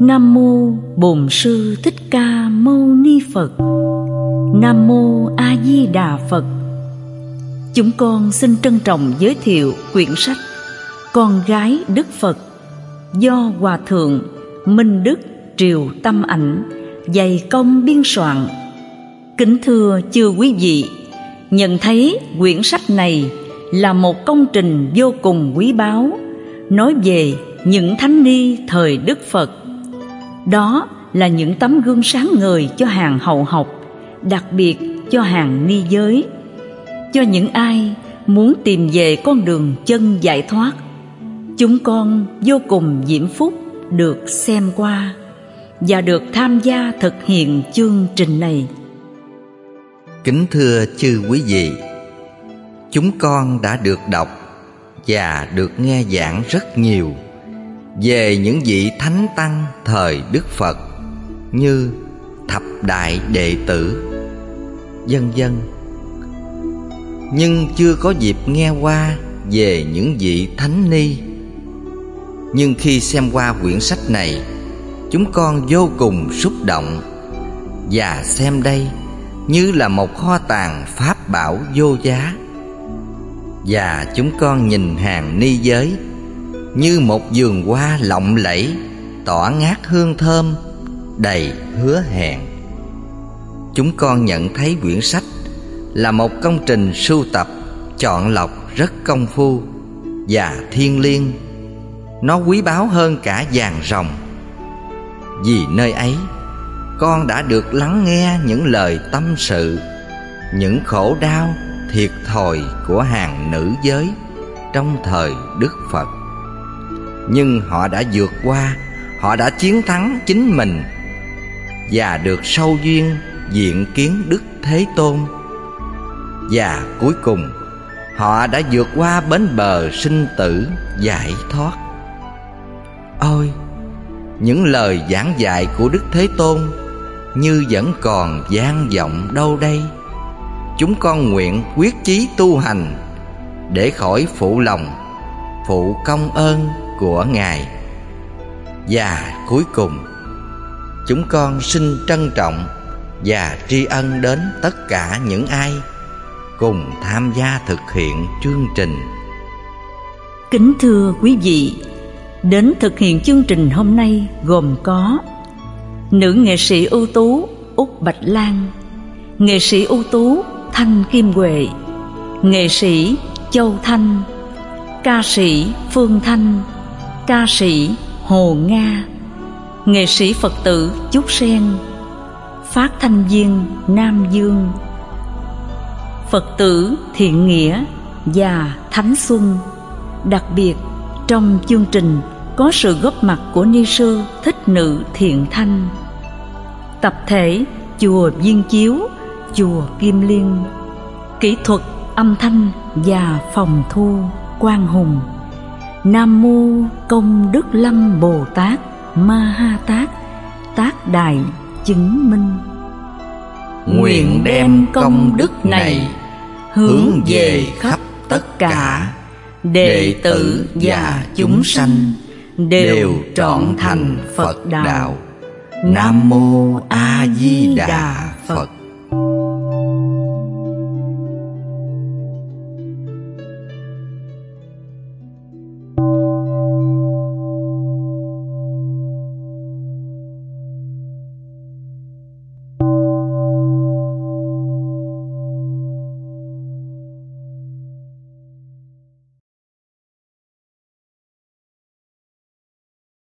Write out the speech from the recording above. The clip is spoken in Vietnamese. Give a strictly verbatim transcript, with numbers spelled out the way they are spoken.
Nam mô Bổn Sư Thích Ca Mâu Ni Phật. Nam mô A Di Đà Phật. Chúng con xin trân trọng giới thiệu quyển sách Con gái Đức Phật do Hòa Thượng Minh Đức Triều Tâm Ảnh dày công biên soạn. Kính thưa chư quý vị, nhận thấy quyển sách này là một công trình vô cùng quý báu, nói về những thánh ni thời Đức Phật. Đó là những tấm gương sáng ngời cho hàng hậu học, đặc biệt cho hàng ni giới, cho những ai muốn tìm về con đường chân giải thoát. Chúng con vô cùng diễm phúc được xem qua và được tham gia thực hiện chương trình này. Kính thưa chư quý vị, chúng con đã được đọc và được nghe giảng rất nhiều về những vị thánh tăng thời Đức Phật như thập đại đệ tử, vân vân. Nhưng chưa có dịp nghe qua về những vị thánh ni. Nhưng khi xem qua quyển sách này, chúng con vô cùng xúc động và xem đây như là một kho tàng pháp bảo vô giá. Và chúng con nhìn hàng ni giới như một vườn hoa lộng lẫy, tỏa ngát hương thơm, đầy hứa hẹn. Chúng con nhận thấy quyển sách là một công trình sưu tập, chọn lọc rất công phu và thiêng liêng. Nó quý báu hơn cả vàng ròng. Vì nơi ấy, con đã được lắng nghe những lời tâm sự, những khổ đau, thiệt thòi của hàng nữ giới trong thời Đức Phật. Nhưng họ đã vượt qua, họ đã chiến thắng chính mình và được sâu duyên diện kiến Đức Thế Tôn. Và cuối cùng, họ đã vượt qua bến bờ sinh tử giải thoát. Ôi, những lời giảng dạy của Đức Thế Tôn như vẫn còn vang vọng đâu đây. Chúng con nguyện quyết chí tu hành để khỏi phụ lòng, phụ công ơn của Ngài. Và cuối cùng, chúng con xin trân trọng và tri ân đến tất cả những ai cùng tham gia thực hiện chương trình. Kính thưa quý vị, đến thực hiện chương trình hôm nay gồm có nữ nghệ sĩ ưu tú Úc Bạch Lan, nghệ sĩ ưu tú Thanh Kim Huệ, nghệ sĩ Châu Thanh, ca sĩ Phương Thanh, ca sĩ Hồ Nga, nghệ sĩ Phật tử Chúc Sen, phát thanh viên Nam Dương, Phật tử Thiện Nghĩa và Thánh Xuân. Đặc biệt, trong chương trình có sự góp mặt của ni sư Thích Nữ Thiện Thanh, tập thể chùa Viên Chiếu, chùa Kim Liên, kỹ thuật âm thanh và phòng thu Quang Hùng. Nam mô Công Đức Lâm Bồ Tát Ma Ha Tát, Tác Đại Chứng Minh. Nguyện đem công đức này hướng về khắp tất cả đệ tử và chúng sanh đều trọn thành Phật đạo. Nam mô A Di Đà Phật.